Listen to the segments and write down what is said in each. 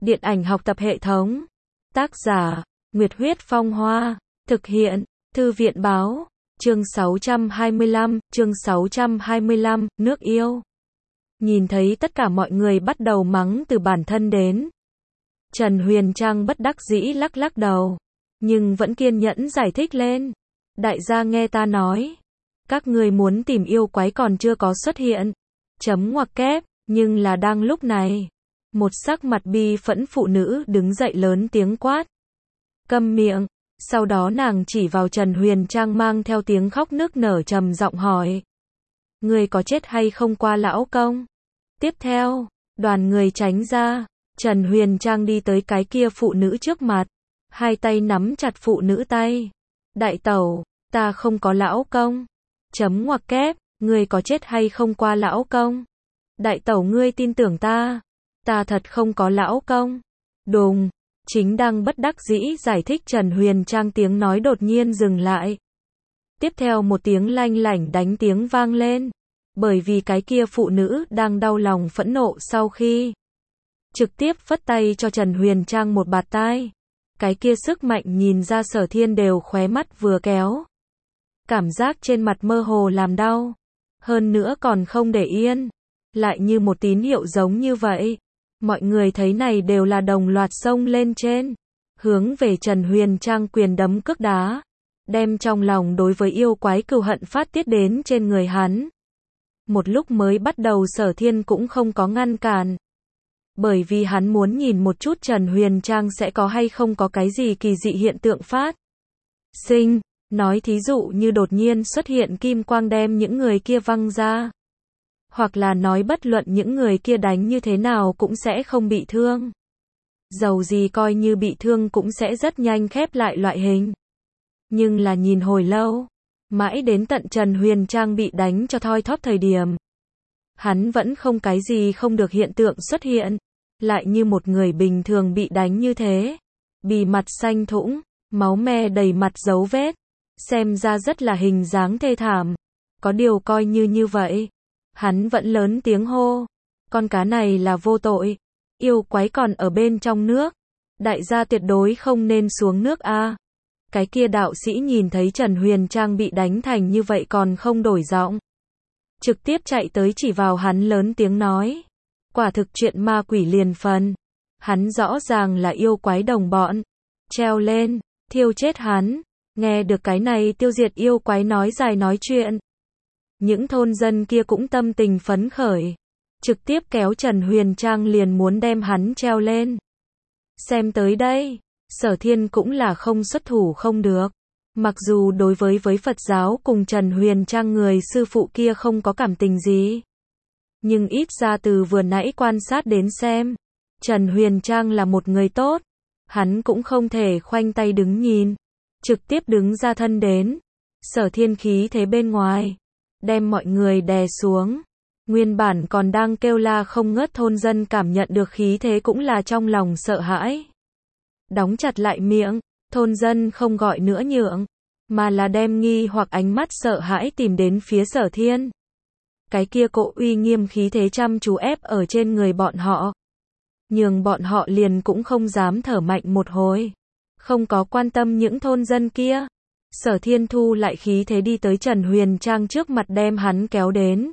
Điện ảnh học tập hệ thống. Tác giả, Nguyệt Huyết Phong Hoa. Thực hiện, Thư viện Báo. Chương 625, nước yêu. Nhìn thấy tất cả mọi người bắt đầu mắng từ bản thân đến. Trần Huyền Trang bất đắc dĩ lắc lắc đầu. Nhưng vẫn kiên nhẫn giải thích lên. Đại gia nghe ta nói. Các ngươi muốn tìm yêu quái còn chưa có xuất hiện. Chấm ngoặc kép, nhưng là đang lúc này. Một sắc mặt bi phẫn phụ nữ đứng dậy lớn tiếng quát. Câm miệng. Sau đó nàng chỉ vào Trần Huyền Trang mang theo tiếng khóc nức nở trầm giọng hỏi. Người có chết hay không qua lão công? Tiếp theo, đoàn người tránh ra. Trần Huyền Trang đi tới cái kia phụ nữ trước mặt. Hai tay nắm chặt phụ nữ tay. Đại tẩu, ta không có lão công. Chấm ngoặc kép, ngươi có chết hay không qua lão công? Đại tẩu ngươi tin tưởng ta. Ta thật không có lão công. Đùng, chính đang bất đắc dĩ giải thích Trần Huyền Trang tiếng nói đột nhiên dừng lại. Tiếp theo một tiếng lanh lảnh đánh tiếng vang lên. Bởi vì cái kia phụ nữ đang đau lòng phẫn nộ sau khi trực tiếp phất tay cho Trần Huyền Trang một bạt tai. Cái kia sức mạnh nhìn ra Sở Thiên đều khóe mắt vừa kéo. Cảm giác trên mặt mơ hồ làm đau. Hơn nữa còn không để yên. Lại như một tín hiệu giống như vậy. Mọi người thấy này đều là đồng loạt xông lên trên. Hướng về Trần Huyền Trang quyền đấm cước đá. Đem trong lòng đối với yêu quái cừu hận phát tiết đến trên người hắn. Một lúc mới bắt đầu Sở Thiên cũng không có ngăn cản. Bởi vì hắn muốn nhìn một chút Trần Huyền Trang sẽ có hay không có cái gì kỳ dị hiện tượng phát sinh. Nói thí dụ như đột nhiên xuất hiện kim quang đem những người kia văng ra. Hoặc là nói bất luận những người kia đánh như thế nào cũng sẽ không bị thương. Dầu gì coi như bị thương cũng sẽ rất nhanh khép lại loại hình. Nhưng là nhìn hồi lâu. Mãi đến tận Trần Huyền Trang bị đánh cho thoi thóp thời điểm. Hắn vẫn không cái gì không được hiện tượng xuất hiện. Lại như một người bình thường bị đánh như thế. Bì mặt xanh thũng, máu me đầy mặt dấu vết. Xem ra rất là hình dáng thê thảm. Có điều coi như vậy. Hắn vẫn lớn tiếng hô. Con cá này là vô tội. Yêu quái còn ở bên trong nước. Đại gia tuyệt đối không nên xuống nước a. Cái kia đạo sĩ nhìn thấy Trần Huyền Trang bị đánh thành như vậy còn không đổi giọng. Trực tiếp chạy tới chỉ vào hắn lớn tiếng nói. Quả thực chuyện ma quỷ liền phần. Hắn rõ ràng là yêu quái đồng bọn. Treo lên, thiêu chết hắn. Nghe được cái này tiêu diệt yêu quái nói dài nói chuyện. Những thôn dân kia cũng tâm tình phấn khởi. Trực tiếp kéo Trần Huyền Trang liền muốn đem hắn treo lên. Xem tới đây, Sở Thiên cũng là không xuất thủ không được. Mặc dù đối với Phật giáo cùng Trần Huyền Trang người sư phụ kia không có cảm tình gì. Nhưng ít ra từ vừa nãy quan sát đến xem. Trần Huyền Trang là một người tốt. Hắn cũng không thể khoanh tay đứng nhìn. Trực tiếp đứng ra thân đến. Sở Thiên khí thế bên ngoài. Đem mọi người đè xuống. Nguyên bản còn đang kêu la không ngớt thôn dân cảm nhận được khí thế cũng là trong lòng sợ hãi. Đóng chặt lại miệng. Thôn dân không gọi nữa nhượng. Mà là đem nghi hoặc ánh mắt sợ hãi tìm đến phía Sở Thiên. Cái kia cỗ uy nghiêm khí thế chăm chú ép ở trên người bọn họ. Nhường bọn họ liền cũng không dám thở mạnh một hồi. Không có quan tâm những thôn dân kia. Sở Thiên thu lại khí thế đi tới Trần Huyền Trang trước mặt đem hắn kéo đến.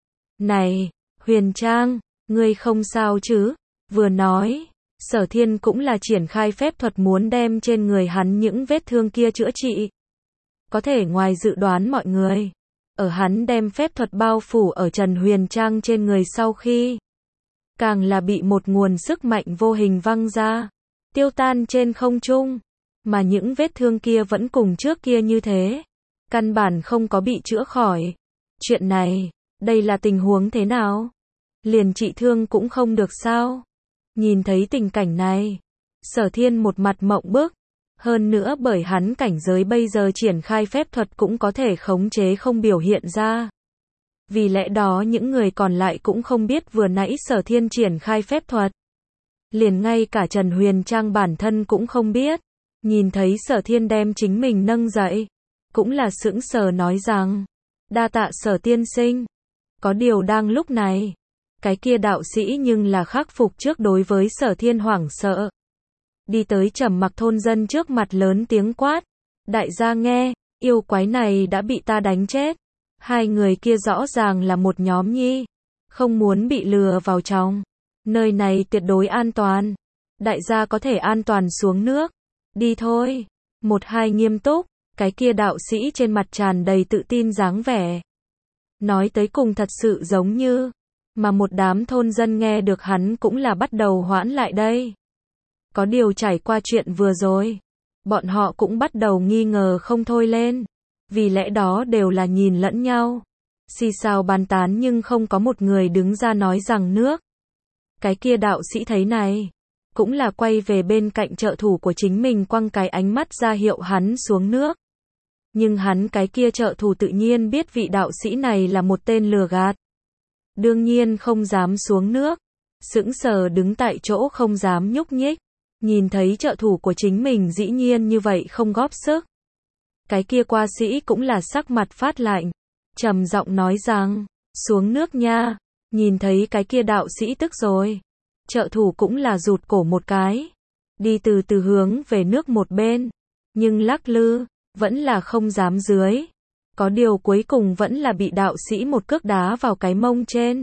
Này, Huyền Trang, ngươi không sao chứ? Vừa nói, Sở Thiên cũng là triển khai phép thuật muốn đem trên người hắn những vết thương kia chữa trị. Có thể ngoài dự đoán mọi người. Ở hắn đem phép thuật bao phủ ở Trần Huyền Trang trên người sau khi. Càng là bị một nguồn sức mạnh vô hình văng ra. Tiêu tan trên không trung. Mà những vết thương kia vẫn cùng trước kia như thế. Căn bản không có bị chữa khỏi. Chuyện này, đây là tình huống thế nào? Liền trị thương cũng không được sao? Nhìn thấy tình cảnh này. Sở Thiên một mặt mộng bức. Hơn nữa bởi hắn cảnh giới bây giờ triển khai phép thuật cũng có thể khống chế không biểu hiện ra. Vì lẽ đó những người còn lại cũng không biết vừa nãy Sở Thiên triển khai phép thuật. Liền ngay cả Trần Huyền Trang bản thân cũng không biết. Nhìn thấy Sở Thiên đem chính mình nâng dậy. Cũng là sững sờ nói rằng. Đa tạ Sở tiên sinh. Có điều đang lúc này. Cái kia đạo sĩ nhưng là khắc phục trước đối với Sở Thiên hoảng sợ. Đi tới Trầm Mặc thôn dân trước mặt lớn tiếng quát. Đại gia nghe, yêu quái này đã bị ta đánh chết. Hai người kia rõ ràng là một nhóm nhi. Không muốn bị lừa vào trong. Nơi này tuyệt đối an toàn. Đại gia có thể an toàn xuống nước. Đi thôi. Một hai nghiêm túc. Cái kia đạo sĩ trên mặt tràn đầy tự tin dáng vẻ. Nói tới cùng thật sự giống như. Mà một đám thôn dân nghe được hắn cũng là bắt đầu hoãn lại đây. Có điều trải qua chuyện vừa rồi. Bọn họ cũng bắt đầu nghi ngờ không thôi lên. Vì lẽ đó đều là nhìn lẫn nhau. Xì xào bàn tán nhưng không có một người đứng ra nói rằng nước. Cái kia đạo sĩ thấy này. Cũng là quay về bên cạnh trợ thủ của chính mình quăng cái ánh mắt ra hiệu hắn xuống nước. Nhưng hắn cái kia trợ thủ tự nhiên biết vị đạo sĩ này là một tên lừa gạt. Đương nhiên không dám xuống nước. Sững sờ đứng tại chỗ không dám nhúc nhích. Nhìn thấy trợ thủ của chính mình dĩ nhiên như vậy không góp sức. Cái kia qua sĩ cũng là sắc mặt phát lạnh. Trầm giọng nói rằng, xuống nước nha. Nhìn thấy cái kia đạo sĩ tức rồi. Trợ thủ cũng là rụt cổ một cái. Đi từ từ hướng về nước một bên. Nhưng lắc lư, vẫn là không dám dưới. Có điều cuối cùng vẫn là bị đạo sĩ một cước đá vào cái mông trên.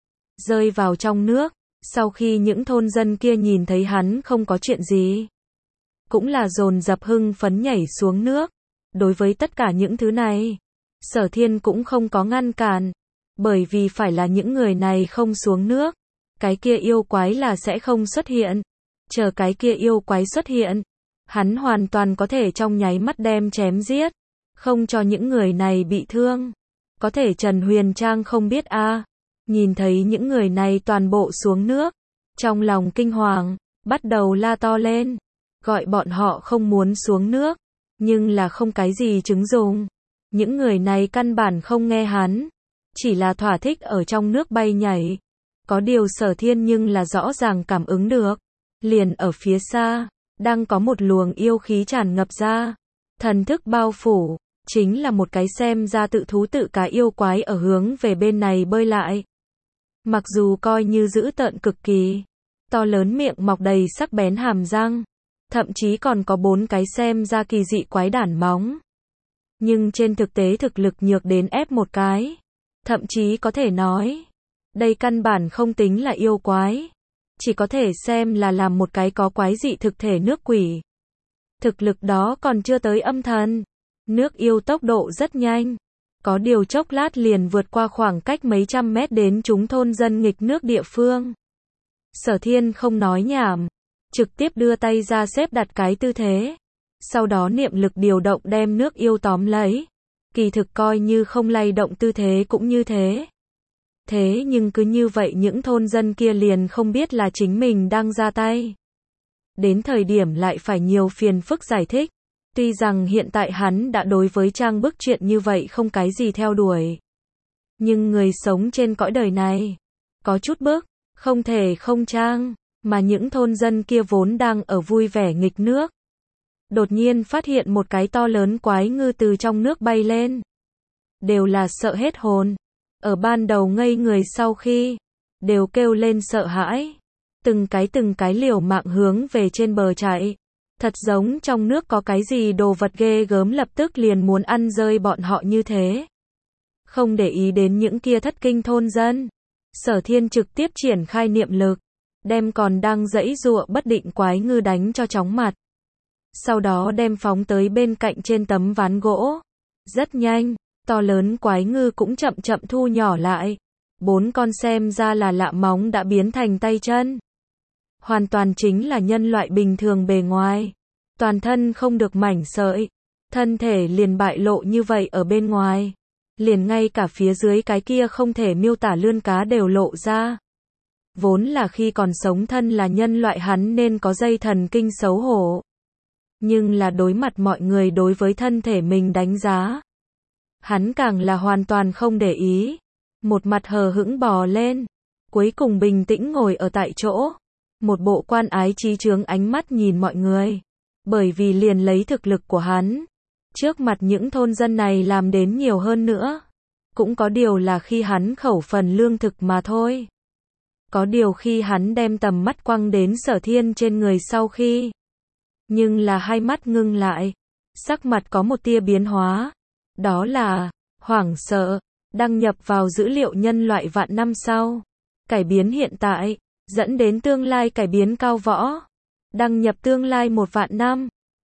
Rơi vào trong nước. Sau khi những thôn dân kia nhìn thấy hắn không có chuyện gì. Cũng là dồn dập hưng phấn nhảy xuống nước. Đối với tất cả những thứ này. Sở Thiên cũng không có ngăn cản. Bởi vì phải là những người này không xuống nước. Cái kia yêu quái là sẽ không xuất hiện. Chờ cái kia yêu quái xuất hiện. Hắn hoàn toàn có thể trong nháy mắt đem chém giết. Không cho những người này bị thương. Có thể Trần Huyền Trang không biết a. Nhìn thấy những người này toàn bộ xuống nước. Trong lòng kinh hoàng. Bắt đầu la to lên. Gọi bọn họ không muốn xuống nước. Nhưng là không cái gì chứng dùng. Những người này căn bản không nghe hắn. Chỉ là thỏa thích ở trong nước bay nhảy. Có điều Sở Thiên nhưng là rõ ràng cảm ứng được. Liền ở phía xa. Đang có một luồng yêu khí tràn ngập ra. Thần thức bao phủ. Chính là một cái xem ra tự thú tự cá yêu quái ở hướng về bên này bơi lại. Mặc dù coi như dữ tợn cực kỳ. To lớn miệng mọc đầy sắc bén hàm răng. Thậm chí còn có 4 cái xem ra kỳ dị quái đản móng. Nhưng trên thực tế thực lực nhược đến ép một cái. Thậm chí có thể nói. Đây căn bản không tính là yêu quái. Chỉ có thể xem là làm một cái có quái dị thực thể nước quỷ. Thực lực đó còn chưa tới âm thần. Nước yêu tốc độ rất nhanh. Có điều chốc lát liền vượt qua khoảng cách mấy trăm mét đến chúng thôn dân nghịch nước địa phương. Sở Thiên không nói nhảm. Trực tiếp đưa tay ra xếp đặt cái tư thế. Sau đó niệm lực điều động đem nước yêu tóm lấy. Kỳ thực coi như không lay động tư thế cũng như thế. Thế nhưng cứ như vậy những thôn dân kia liền không biết là chính mình đang ra tay. Đến thời điểm lại phải nhiều phiền phức giải thích. Tuy rằng hiện tại hắn đã đối với trang bức chuyện như vậy không cái gì theo đuổi. Nhưng người sống trên cõi đời này. Có chút bức, không thể không trang. Mà những thôn dân kia vốn đang ở vui vẻ nghịch nước. Đột nhiên phát hiện một cái to lớn quái ngư từ trong nước bay lên. Đều là sợ hết hồn. Ở ban đầu ngây người sau khi. Đều kêu lên sợ hãi. Từng cái liều mạng hướng về trên bờ chạy. Thật giống trong nước có cái gì đồ vật ghê gớm lập tức liền muốn ăn rơi bọn họ như thế. Không để ý đến những kia thất kinh thôn dân. Sở Thiên trực tiếp triển khai niệm lực. Đem còn đang giãy giụa bất định quái ngư đánh cho chóng mặt. Sau đó đem phóng tới bên cạnh trên tấm ván gỗ. Rất nhanh, to lớn quái ngư cũng chậm chậm thu nhỏ lại. 4 con xem ra là lạ móng đã biến thành tay chân. Hoàn toàn chính là nhân loại bình thường bề ngoài. Toàn thân không được mảnh sợi. Thân thể liền bại lộ như vậy ở bên ngoài. Liền ngay cả phía dưới cái kia không thể miêu tả lươn cá đều lộ ra. Vốn là khi còn sống thân là nhân loại hắn nên có dây thần kinh xấu hổ. Nhưng là đối mặt mọi người đối với thân thể mình đánh giá. Hắn càng là hoàn toàn không để ý. Một mặt hờ hững bò lên. Cuối cùng bình tĩnh ngồi ở tại chỗ. Một bộ quan ái trí chướng ánh mắt nhìn mọi người. Bởi vì liền lấy thực lực của hắn. Trước mặt những thôn dân này làm đến nhiều hơn nữa. Cũng có điều là khi hắn khẩu phần lương thực mà thôi. Có điều khi hắn đem tầm mắt quăng đến Sở Thiên trên người sau khi, nhưng là hai mắt ngưng lại, sắc mặt có một tia biến hóa, đó là hoảng sợ, đăng nhập vào dữ liệu nhân loại vạn năm sau, cải biến hiện tại, dẫn đến tương lai cải biến cao võ, đăng nhập tương lai 1 vạn năm.